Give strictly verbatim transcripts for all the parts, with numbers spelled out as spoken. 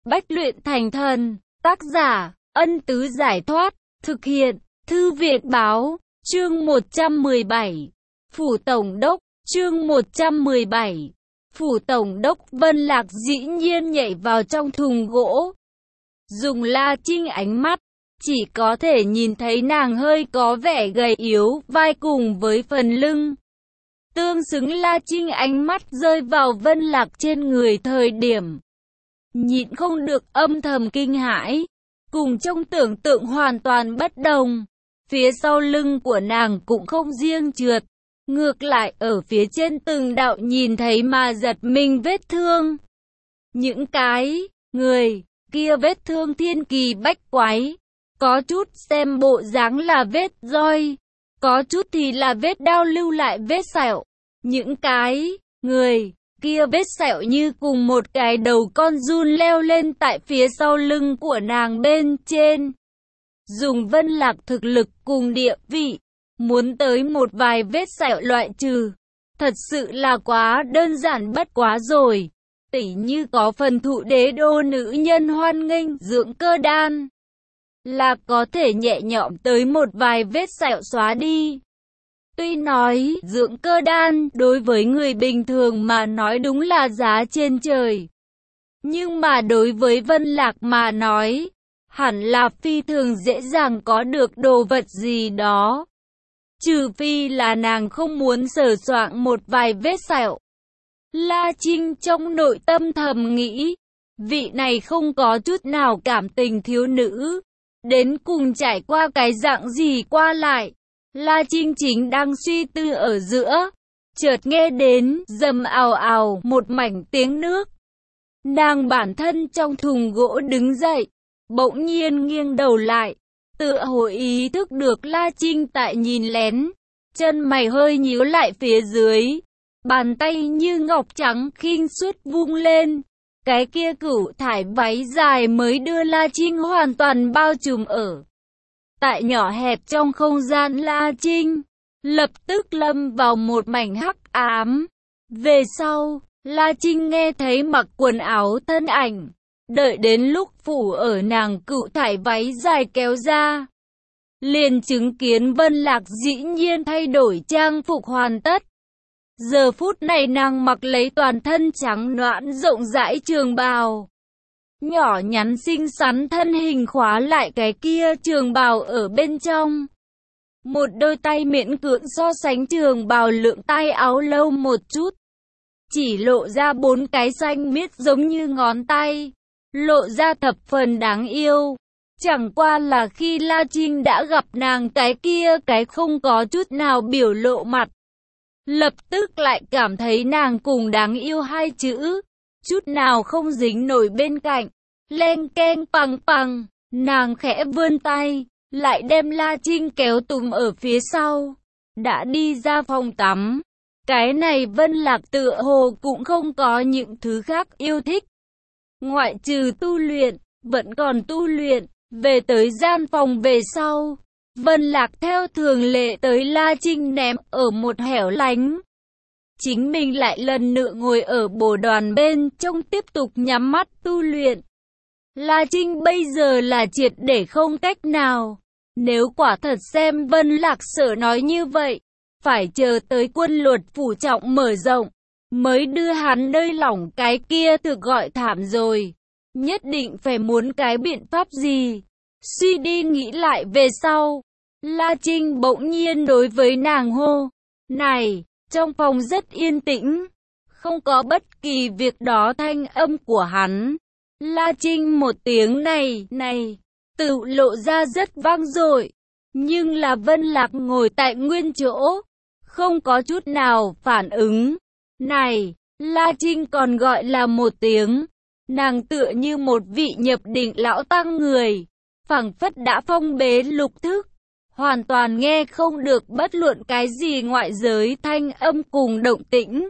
Bách luyện thành thần. Tác giả, Ân Tứ Giải Thoát. Thực hiện, Thư Việt Báo. Chương một trăm mười bảy. Phủ Tổng đốc. Chương một trăm mười bảy. Phủ Tổng đốc. Vân Lạc dĩ nhiên nhảy vào trong thùng gỗ. Dùng La Trinh ánh mắt, chỉ có thể nhìn thấy nàng hơi có vẻ gầy yếu, vai cùng với phần lưng. Tương xứng La Trinh ánh mắt rơi vào Vân Lạc trên người thời điểm. Nhịn không được âm thầm kinh hãi, cùng trong tưởng tượng hoàn toàn bất đồng. Phía sau lưng của nàng cũng không riêng trượt, ngược lại ở phía trên từng đạo nhìn thấy mà giật mình vết thương. Những cái, người, kia vết thương thiên kỳ bách quái, có chút xem bộ dáng là vết roi, có chút thì là vết đao lưu lại vết sẹo. Những cái, người, kia vết sẹo như cùng một cái đầu con giun leo lên tại phía sau lưng của nàng bên trên. Dùng Vân Lạc thực lực cùng địa vị, muốn tới một vài vết sẹo loại trừ, thật sự là quá đơn giản bất quá rồi. Tỉ như có phần thụ đế đô nữ nhân hoan nghênh dưỡng cơ đan, là có thể nhẹ nhõm tới một vài vết sẹo xóa đi. Tuy nói dưỡng cơ đan đối với người bình thường mà nói đúng là giá trên trời, nhưng mà đối với Vân Lạc mà nói, hẳn là phi thường dễ dàng có được đồ vật gì đó. Trừ phi là nàng không muốn sờ soạng một vài vết sẹo. La Trinh trong nội tâm thầm nghĩ, vị này không có chút nào cảm tình thiếu nữ, đến cùng trải qua cái dạng gì qua lại. La Trinh chính đang suy tư ở giữa, chợt nghe đến rầm ào ào một mảnh tiếng nước. Nàng bản thân trong thùng gỗ đứng dậy, bỗng nhiên nghiêng đầu lại, tựa hồ ý thức được La Trinh tại nhìn lén, chân mày hơi nhíu lại phía dưới, bàn tay như ngọc trắng khinh suốt vung lên, cái kia cửu thải váy dài mới đưa La Trinh hoàn toàn bao trùm ở tại nhỏ hẹp trong không gian. La Trinh lập tức lâm vào một mảnh hắc ám. Về sau, La Trinh nghe thấy mặc quần áo thân ảnh, đợi đến lúc phủ ở nàng cựu thải váy dài kéo ra, liền chứng kiến Vân Lạc dĩ nhiên thay đổi trang phục hoàn tất. Giờ phút này nàng mặc lấy toàn thân trắng nõn rộng rãi trường bào, nhỏ nhắn xinh xắn thân hình khóa lại cái kia trường bào ở bên trong. Một đôi tay miễn cưỡng so sánh trường bào lượng tay áo lâu một chút, chỉ lộ ra bốn cái xanh miết giống như ngón tay, lộ ra thập phần đáng yêu. Chẳng qua là khi La Trinh đã gặp nàng cái kia cái không có chút nào biểu lộ mặt, lập tức lại cảm thấy nàng cùng đáng yêu hai chữ chút nào không dính nổi bên cạnh. Len keng pằng pằng, nàng khẽ vươn tay, lại đem La Trinh kéo tùm ở phía sau, đã đi ra phòng tắm. Cái này Vân Lạc tựa hồ cũng không có những thứ khác yêu thích, ngoại trừ tu luyện, vẫn còn tu luyện. Về tới gian phòng về sau, Vân Lạc theo thường lệ tới La Trinh ném ở một hẻo lánh. Chính mình lại lần nữa ngồi ở bồ đoàn bên trong tiếp tục nhắm mắt tu luyện. La Trinh bây giờ là triệt để không cách nào. Nếu quả thật xem Vân Lạc sở nói như vậy, phải chờ tới quân luật phủ trọng mở rộng, mới đưa hắn nơi lỏng cái kia thực gọi thảm rồi. Nhất định phải muốn cái biện pháp gì. Suy đi nghĩ lại về sau, La Trinh bỗng nhiên đối với nàng hô. Này, trong phòng rất yên tĩnh, không có bất kỳ việc đó thanh âm của hắn. La Trinh một tiếng này, này, tự lộ ra rất vang dội. Nhưng là Vân Lạc ngồi tại nguyên chỗ, không có chút nào phản ứng. Này, La Trinh còn gọi là một tiếng. Nàng tựa như một vị nhập định lão tăng người, phảng phất đã phong bế lục thức, hoàn toàn nghe không được bất luận cái gì ngoại giới thanh âm cùng động tĩnh.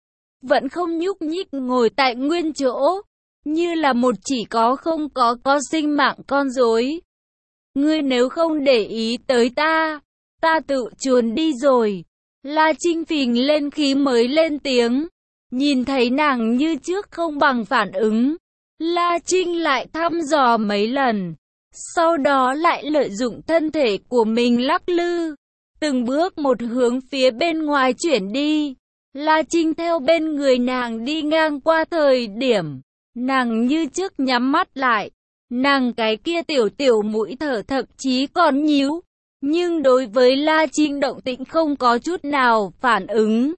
Vẫn không nhúc nhích ngồi tại nguyên chỗ, như là một chỉ có không có có sinh mạng con rối. Ngươi nếu không để ý tới ta, ta tự chuồn đi rồi. La Trinh phình lên khí mới lên tiếng, nhìn thấy nàng như trước không bằng phản ứng, La Trinh lại thăm dò mấy lần, sau đó lại lợi dụng thân thể của mình lắc lư, từng bước một hướng phía bên ngoài chuyển đi. La Trinh theo bên người nàng đi ngang qua thời điểm, nàng như trước nhắm mắt lại, nàng cái kia tiểu tiểu mũi thở thậm chí còn nhíu, nhưng đối với La Trinh động tĩnh không có chút nào phản ứng.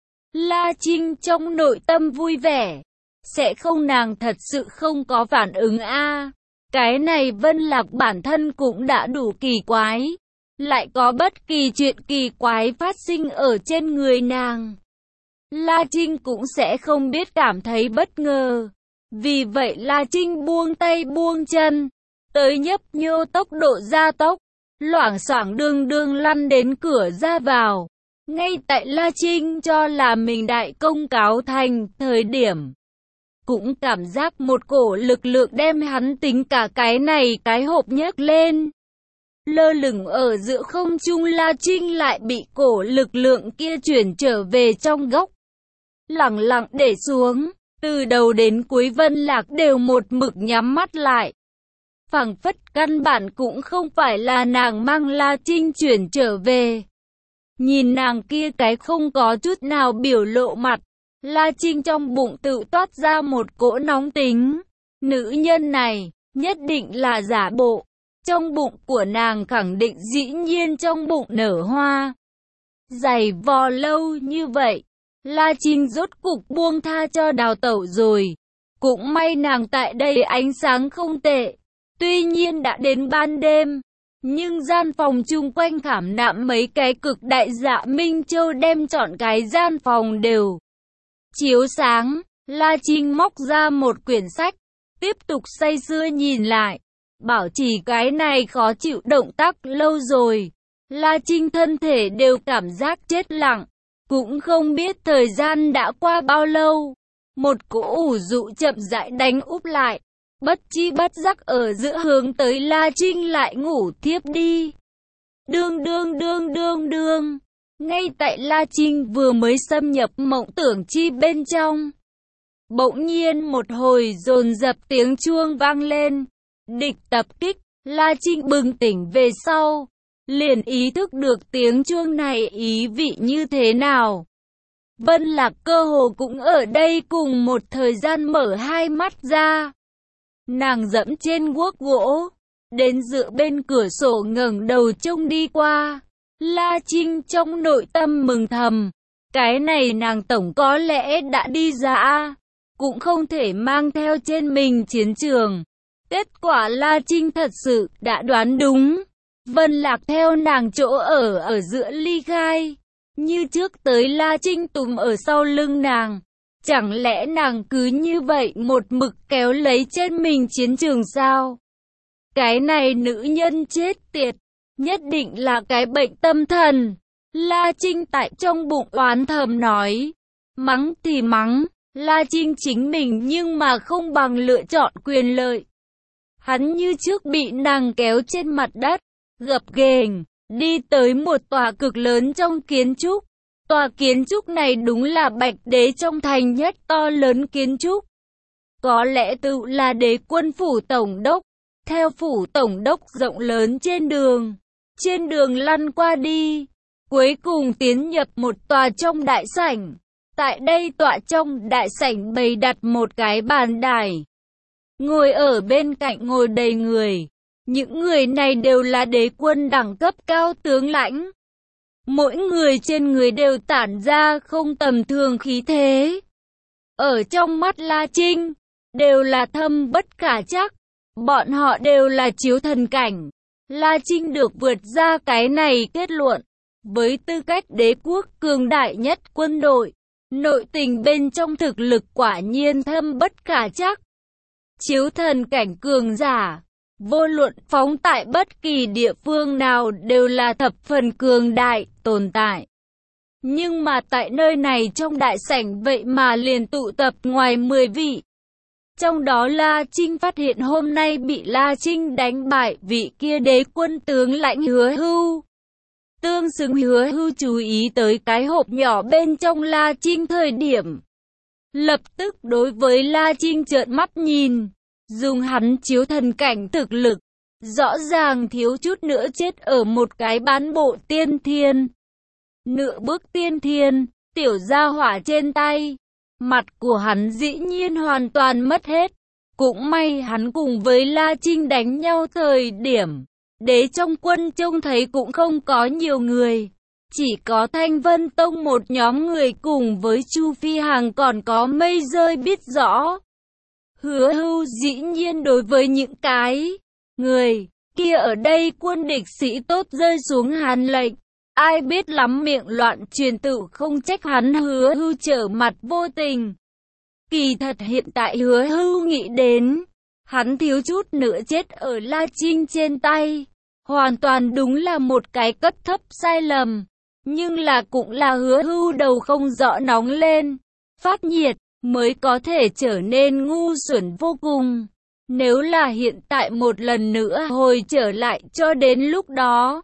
La Trinh trong nội tâm vui vẻ, sẽ không nàng thật sự không có phản ứng a. Cái này Vân Lạc bản thân cũng đã đủ kỳ quái, lại có bất kỳ chuyện kỳ quái phát sinh ở trên người nàng, La Trinh cũng sẽ không biết cảm thấy bất ngờ. Vì vậy La Trinh buông tay buông chân, tới nhấp nhô tốc độ gia tốc, loảng xoảng đương đương lăn đến cửa ra vào. Ngay tại La Trinh cho là mình đại công cáo thành thời điểm, cũng cảm giác một cổ lực lượng đem hắn tính cả cái này cái hộp nhấc lên. Lơ lửng ở giữa không trung La Trinh lại bị cổ lực lượng kia chuyển trở về trong góc, lẳng lặng để xuống. Từ đầu đến cuối Vân Lạc đều một mực nhắm mắt lại, phảng phất căn bản cũng không phải là nàng mang La Trinh chuyển trở về. Nhìn nàng kia cái không có chút nào biểu lộ mặt, La Trinh trong bụng tự toát ra một cỗ nóng tính. Nữ nhân này, nhất định là giả bộ. Trong bụng của nàng khẳng định dĩ nhiên trong bụng nở hoa. Giày vò lâu như vậy, La Trinh rốt cục buông tha cho đào tẩu rồi. Cũng may nàng tại đây ánh sáng không tệ. Tuy nhiên đã đến ban đêm, nhưng gian phòng chung quanh khảm nạm mấy cái cực đại dạ Minh Châu đem trọn cái gian phòng đều chiếu sáng. La Trinh móc ra một quyển sách, tiếp tục say sưa nhìn lại. Bảo trì cái này khó chịu động tác lâu rồi, La Trinh thân thể đều cảm giác chết lặng. Cũng không biết thời gian đã qua bao lâu, một cỗ ủ rũ chậm rãi đánh úp lại, bất chi bất giác ở giữa hướng tới La Trinh lại ngủ thiếp đi. Đương đương đương đương đương, ngay tại La Trinh vừa mới xâm nhập mộng tưởng chi bên trong, bỗng nhiên một hồi dồn dập tiếng chuông vang lên. Địch tập kích. La Trinh bừng tỉnh về sau, liền ý thức được tiếng chuông này ý vị như thế nào. Vân Lạc cơ hồ cũng ở đây cùng một thời gian mở hai mắt ra. Nàng dẫm trên guốc gỗ, đến dựa bên cửa sổ ngẩng đầu trông đi qua. La Trinh trong nội tâm mừng thầm, cái này nàng tổng có lẽ đã đi ra, cũng không thể mang theo trên mình chiến trường. Kết quả La Trinh thật sự đã đoán đúng. Vân Lạc theo nàng chỗ ở ở giữa ly khai, như trước tới La Trinh túm ở sau lưng nàng. Chẳng lẽ nàng cứ như vậy một mực kéo lấy trên mình chiến trường sao? Cái này nữ nhân chết tiệt, nhất định là cái bệnh tâm thần. La Trinh tại trong bụng oán thầm nói. Mắng thì mắng, La Trinh chính mình nhưng mà không bằng lựa chọn quyền lợi. Hắn như trước bị nàng kéo trên mặt đất, gập ghềnh, đi tới một tòa cực lớn trong kiến trúc. Tòa kiến trúc này đúng là Bạch Đế trong thành nhất to lớn kiến trúc. Có lẽ tự là đế quân phủ tổng đốc. Theo phủ tổng đốc rộng lớn trên đường, trên đường lăn qua đi, cuối cùng tiến nhập một tòa trong đại sảnh. Tại đây tọa trong đại sảnh bày đặt một cái bàn đài. Ngồi ở bên cạnh ngồi đầy người. Những người này đều là đế quân đẳng cấp cao tướng lãnh. Mỗi người trên người đều tản ra không tầm thường khí thế. Ở trong mắt La Trinh, đều là thâm bất khả trắc. Bọn họ đều là chiếu thần cảnh. La Trinh được vượt ra cái này kết luận. Với tư cách đế quốc cường đại nhất quân đội, nội tình bên trong thực lực quả nhiên thâm bất khả trắc. Chiếu thần cảnh cường giả, vô luận phóng tại bất kỳ địa phương nào đều là thập phần cường đại tồn tại. Nhưng mà tại nơi này trong đại sảnh vậy mà liền tụ tập ngoài mười vị. Trong đó La Trinh phát hiện hôm nay bị La Trinh đánh bại vị kia đế quân tướng lãnh Hứa Hưu. Tương xứng Hứa Hưu chú ý tới cái hộp nhỏ bên trong La Trinh thời điểm, lập tức đối với La Trinh trợn mắt nhìn, dùng hắn chiếu thần cảnh thực lực, rõ ràng thiếu chút nữa chết ở một cái bán bộ tiên thiên. Nửa bước tiên thiên, tiểu gia hỏa trên tay, mặt của hắn dĩ nhiên hoàn toàn mất hết. Cũng may hắn cùng với La Trinh đánh nhau thời điểm, đế trong quân trông thấy cũng không có nhiều người. Chỉ có Thanh Vân Tông một nhóm người cùng với Chu Phi Hằng còn có Mây Rơi biết rõ. Hứa Hưu dĩ nhiên đối với những cái người kia ở đây quân địch sĩ tốt rơi xuống hàn lệnh. Ai biết lắm miệng loạn truyền tự không trách hắn. Hứa Hưu trở mặt vô tình. Kỳ thật hiện tại Hứa Hưu nghĩ đến, hắn thiếu chút nữa chết ở La Trinh trên tay. Hoàn toàn đúng là một cái cấp thấp sai lầm. Nhưng là cũng là Hứa Hưu đầu không rõ nóng lên, phát nhiệt, mới có thể trở nên ngu xuẩn vô cùng. Nếu là hiện tại một lần nữa hồi trở lại cho đến lúc đó,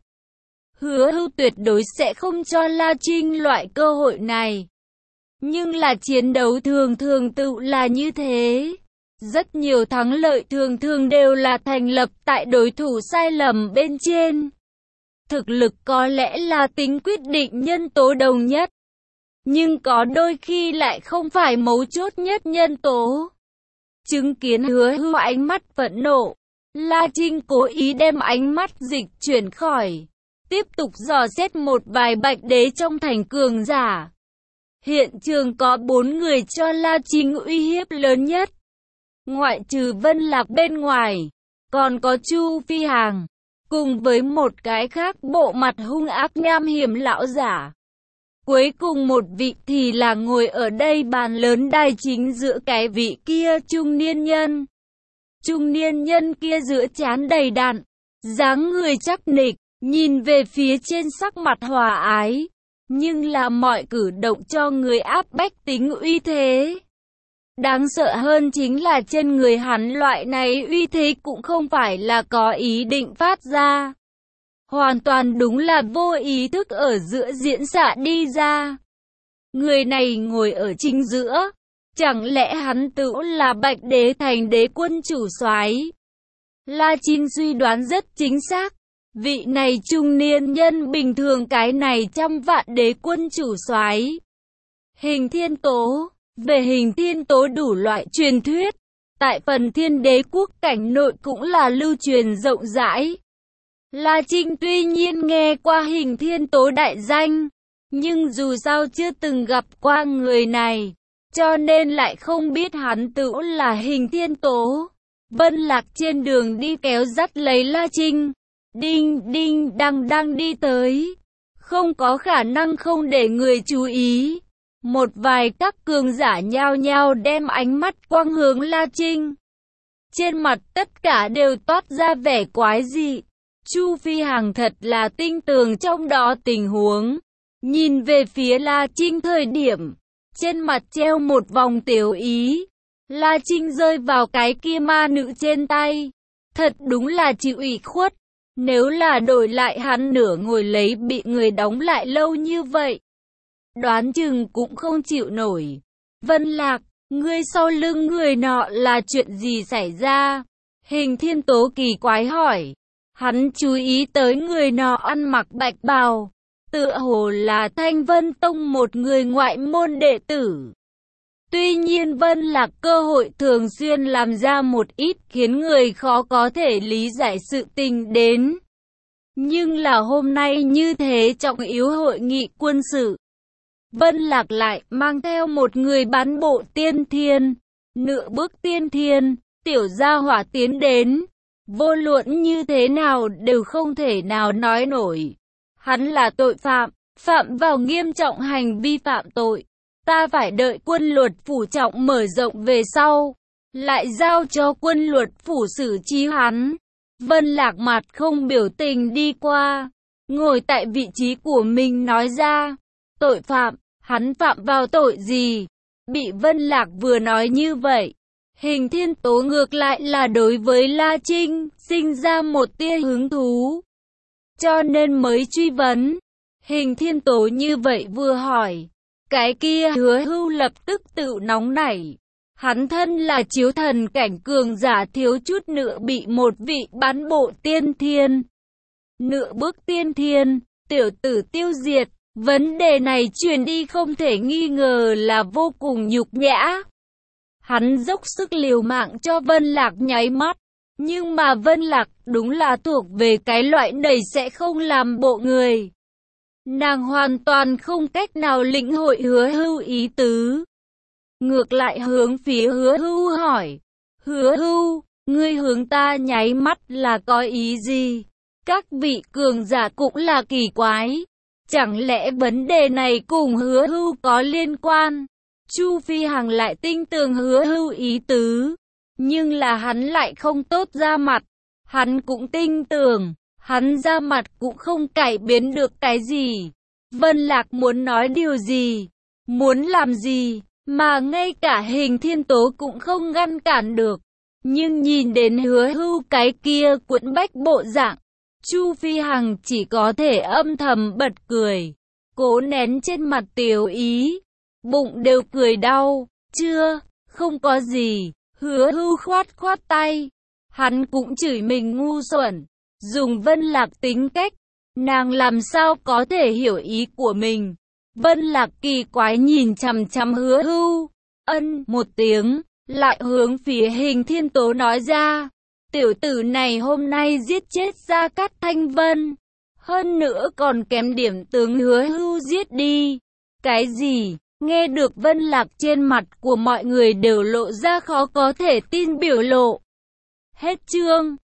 Hứa Hưu tuyệt đối sẽ không cho La Trinh loại cơ hội này. Nhưng là chiến đấu thường thường tự là như thế. Rất nhiều thắng lợi thường thường đều là thành lập tại đối thủ sai lầm bên trên. Thực lực có lẽ là tính quyết định nhân tố đầu nhất, nhưng có đôi khi lại không phải mấu chốt nhất nhân tố. Chứng kiến Hứa Hưu ánh mắt phẫn nộ, La Trinh cố ý đem ánh mắt dịch chuyển khỏi, tiếp tục dò xét một vài bạch đế trong thành cường giả. Hiện trường có bốn người cho La Trinh uy hiếp lớn nhất. Ngoại trừ Vân Lạc bên ngoài, còn có Chu Phi Hằng, cùng với một cái khác bộ mặt hung ác nham hiểm lão giả. Cuối cùng một vị thì là ngồi ở đây bàn lớn đài chính giữa cái vị kia trung niên nhân. Trung niên nhân kia giữa trán đầy đặn, dáng người chắc nịch, nhìn về phía trên sắc mặt hòa ái, nhưng là mọi cử động cho người áp bách tính uy thế. Đáng sợ hơn chính là trên người hắn loại này uy thế cũng không phải là có ý định phát ra. Hoàn toàn đúng là vô ý thức ở giữa diễn xạ đi ra. Người này ngồi ở chính giữa, chẳng lẽ hắn tự là Bạch Đế thành đế quân chủ soái? La Trinh suy đoán rất chính xác. Vị này trung niên nhân bình thường cái này trăm vạn đế quân chủ soái. Hình Thiên Tố. Về Hình Thiên Tố đủ loại truyền thuyết, tại phần Thiên Đế quốc cảnh nội cũng là lưu truyền rộng rãi. La Trinh tuy nhiên nghe qua Hình Thiên Tố đại danh, nhưng dù sao chưa từng gặp qua người này, cho nên lại không biết hắn tự là Hình Thiên Tố. Vân Lạc trên đường đi kéo dắt lấy La Trinh, đinh đinh đang đang đi tới, không có khả năng không để người chú ý. Một vài các cường giả nhao nhao đem ánh mắt quang hướng La Trinh. Trên mặt tất cả đều toát ra vẻ quái dị. Chu Phi Hằng thật là tinh tường trong đó tình huống. Nhìn về phía La Trinh thời điểm, trên mặt treo một vòng tiểu ý. La Trinh rơi vào cái kia ma nữ trên tay. Thật đúng là chịu ủy khuất. Nếu là đổi lại hắn nửa ngồi lấy bị người đóng lại lâu như vậy, đoán chừng cũng không chịu nổi. Vân Lạc, ngươi sau lưng người nọ là chuyện gì xảy ra? Hình Thiên Tố kỳ quái hỏi. Hắn chú ý tới người nọ ăn mặc bạch bào, tựa hồ là Thanh Vân Tông một người ngoại môn đệ tử. Tuy nhiên Vân Lạc cơ hội thường xuyên làm ra một ít khiến người khó có thể lý giải sự tình đến. Nhưng là hôm nay như thế trọng yếu hội nghị quân sự, Vân Lạc lại mang theo một người bán bộ tiên thiên, nửa bước tiên thiên, tiểu gia hỏa tiến đến. Vô luận như thế nào đều không thể nào nói nổi. Hắn là tội phạm, phạm vào nghiêm trọng hành vi phạm tội. Ta phải đợi quân luật phủ trọng mở rộng về sau, lại giao cho quân luật phủ xử trí hắn. Vân Lạc mặt không biểu tình đi qua, ngồi tại vị trí của mình nói ra. Tội phạm, hắn phạm vào tội gì? Bị Vân Lạc vừa nói như vậy, Hình Thiên Tố ngược lại là đối với La Trinh sinh ra một tia hứng thú, cho nên mới truy vấn. Hình Thiên Tố như vậy vừa hỏi, Cái kia Hứa Hưu lập tức tự nóng nảy. Hắn thân là chiếu thần cảnh cường giả, thiếu chút nữa bị một vị bán bộ tiên thiên, nửa bước tiên thiên, tiểu tử tiêu diệt. Vấn đề này truyền đi không thể nghi ngờ là vô cùng nhục nhã. Hắn dốc sức liều mạng cho Vân Lạc nháy mắt. Nhưng mà Vân Lạc đúng là thuộc về cái loại này sẽ không làm bộ người. Nàng hoàn toàn không cách nào lĩnh hội Hứa Hưu ý tứ. Ngược lại hướng phía Hứa Hưu hỏi. Hứa Hưu, ngươi hướng ta nháy mắt là có ý gì? Các vị cường giả cũng là kỳ quái. Chẳng lẽ vấn đề này cùng Hứa Hưu có liên quan? Chu Phi Hằng lại tinh tường Hứa Hưu ý tứ. Nhưng là hắn lại không tốt ra mặt. Hắn cũng tinh tường. Hắn ra mặt cũng không cải biến được cái gì. Vân Lạc muốn nói điều gì, muốn làm gì, mà ngay cả Hình Thiên Tố cũng không ngăn cản được. Nhưng nhìn đến Hứa Hưu cái kia quẫn bách bộ dạng, Chu Phi Hằng chỉ có thể âm thầm bật cười, cố nén trên mặt tiểu ý, bụng đều cười đau. Chưa, không có gì. Hứa Hưu khoát khoát tay, hắn cũng chửi mình ngu xuẩn. Dùng Vân Lạc tính cách, nàng làm sao có thể hiểu ý của mình. Vân Lạc kỳ quái nhìn chằm chằm Hứa Hưu, ân một tiếng, lại hướng phía Hình Thiên Tố nói ra. Tiểu tử này hôm nay giết chết Gia Cát Thanh Vân, hơn nữa còn kém điểm tướng Hứa Hưu giết đi. Cái gì? Nghe được Vân Lạc, trên mặt của mọi người đều lộ ra khó có thể tin biểu lộ. Hết chương.